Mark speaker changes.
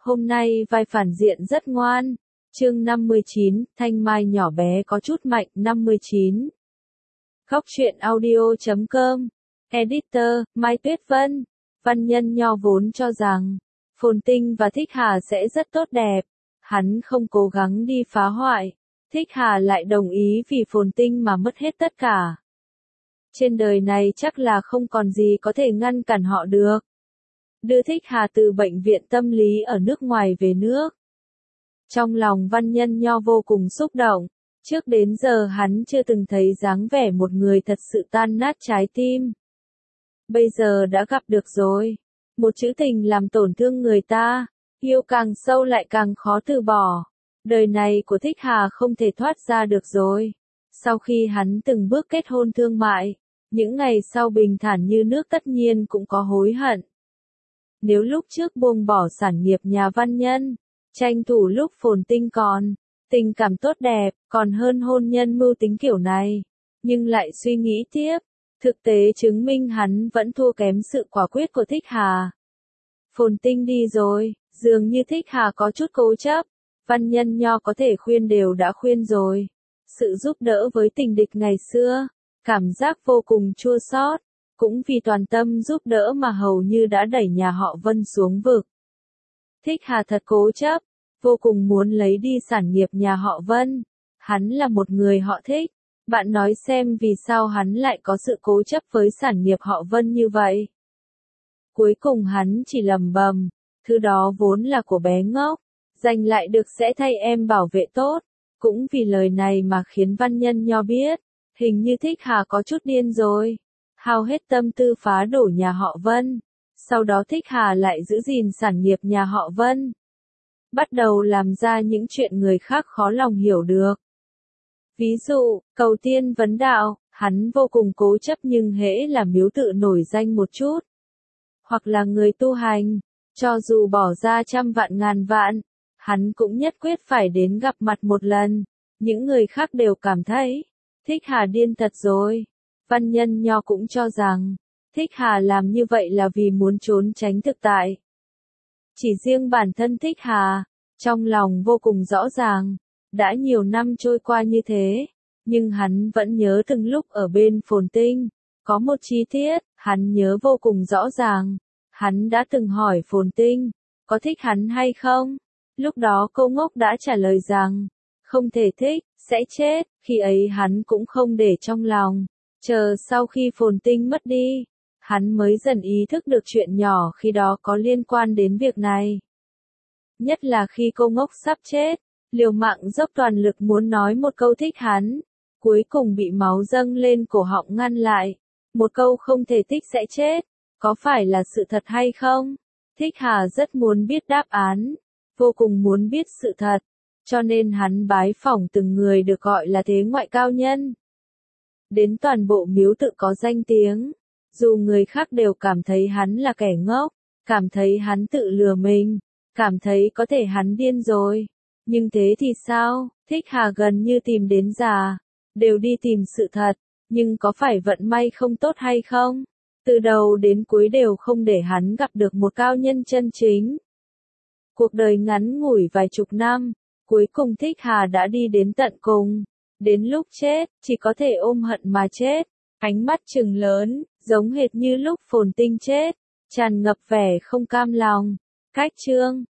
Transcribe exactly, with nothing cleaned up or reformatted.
Speaker 1: Hôm nay vai phản diện rất ngoan. Chương năm mươi chín, thanh mai nhỏ bé có chút mạnh. Năm mươi chín. Góc truyện audio chấm com. Editor, Mai Tuyết Vân. Văn Nhân Nho vốn cho rằng, Phồn Tinh và Thích Hà sẽ rất tốt đẹp. Hắn không cố gắng đi phá hoại. Thích Hà lại đồng ý vì Phồn Tinh mà mất hết tất cả. Trên đời này chắc là không còn gì có thể ngăn cản họ được. Đưa Thích Hà từ bệnh viện tâm lý ở nước ngoài về nước. Trong lòng Văn Nhân Nho vô cùng xúc động. Trước đến giờ hắn chưa từng thấy dáng vẻ một người thật sự tan nát trái tim. Bây giờ đã gặp được rồi. Một chữ tình làm tổn thương người ta. Yêu càng sâu lại càng khó từ bỏ. Đời này của Thích Hà không thể thoát ra được rồi. Sau khi hắn từng bước kết hôn thương mại, những ngày sau bình thản như nước tất nhiên cũng có hối hận. Nếu lúc trước buông bỏ sản nghiệp nhà Văn Nhân, tranh thủ lúc Phồn Tinh còn, tình cảm tốt đẹp, còn hơn hôn nhân mưu tính kiểu này. Nhưng lại suy nghĩ tiếp, thực tế chứng minh hắn vẫn thua kém sự quả quyết của Thích Hà. Phồn Tinh đi rồi, dường như Thích Hà có chút cố chấp, Văn Nhân Nho có thể khuyên đều đã khuyên rồi. Sự giúp đỡ với tình địch ngày xưa, cảm giác vô cùng chua xót. Cũng vì toàn tâm giúp đỡ mà hầu như đã đẩy nhà họ Vân xuống vực. Thích Hà thật cố chấp, vô cùng muốn lấy đi sản nghiệp nhà họ Vân. Hắn là một người họ Thích. Bạn nói xem vì sao hắn lại có sự cố chấp với sản nghiệp họ Vân như vậy. Cuối cùng hắn chỉ lầm bầm, thứ đó vốn là của bé ngốc, giành lại được sẽ thay em bảo vệ tốt. Cũng vì lời này mà khiến Văn Nhân Nho biết, hình như Thích Hà có chút điên rồi. Hao hết tâm tư phá đổ nhà họ Vân. Sau đó Thích Hà lại giữ gìn sản nghiệp nhà họ Vân. Bắt đầu làm ra những chuyện người khác khó lòng hiểu được. Ví dụ, cầu tiên vấn đạo, hắn vô cùng cố chấp nhưng hễ là miếu tự nổi danh một chút. Hoặc là người tu hành, cho dù bỏ ra trăm vạn ngàn vạn, hắn cũng nhất quyết phải đến gặp mặt một lần. Những người khác đều cảm thấy, Thích Hà điên thật rồi. Văn Nhân Nho cũng cho rằng, Thích Hà làm như vậy là vì muốn trốn tránh thực tại. Chỉ riêng bản thân Thích Hà, trong lòng vô cùng rõ ràng, đã nhiều năm trôi qua như thế, nhưng hắn vẫn nhớ từng lúc ở bên Phồn Tinh. Có một chi tiết, hắn nhớ vô cùng rõ ràng. Hắn đã từng hỏi Phồn Tinh, có thích hắn hay không? Lúc đó cô ngốc đã trả lời rằng, không thể thích, sẽ chết. Khi ấy hắn cũng không để trong lòng. Chờ sau khi Phồn Tinh mất đi, hắn mới dần ý thức được chuyện nhỏ khi đó có liên quan đến việc này. Nhất là khi cô ngốc sắp chết, liều mạng dốc toàn lực muốn nói một câu thích hắn, cuối cùng bị máu dâng lên cổ họng ngăn lại. Một câu không thể thích sẽ chết, có phải là sự thật hay không? Thích Hà rất muốn biết đáp án, vô cùng muốn biết sự thật, cho nên hắn bái phỏng từng người được gọi là thế ngoại cao nhân. Đến toàn bộ miếu tự có danh tiếng, dù người khác đều cảm thấy hắn là kẻ ngốc, cảm thấy hắn tự lừa mình, cảm thấy có thể hắn điên rồi. Nhưng thế thì sao, Thích Hà gần như tìm đến già, đều đi tìm sự thật, nhưng có phải vận may không tốt hay không? Từ đầu đến cuối đều không để hắn gặp được một cao nhân chân chính. Cuộc đời ngắn ngủi vài chục năm, cuối cùng Thích Hà đã đi đến tận cùng. Đến lúc chết, chỉ có thể ôm hận mà chết, ánh mắt trừng lớn, giống hệt như lúc Phồn Tinh chết, tràn ngập vẻ không cam lòng. Cách chương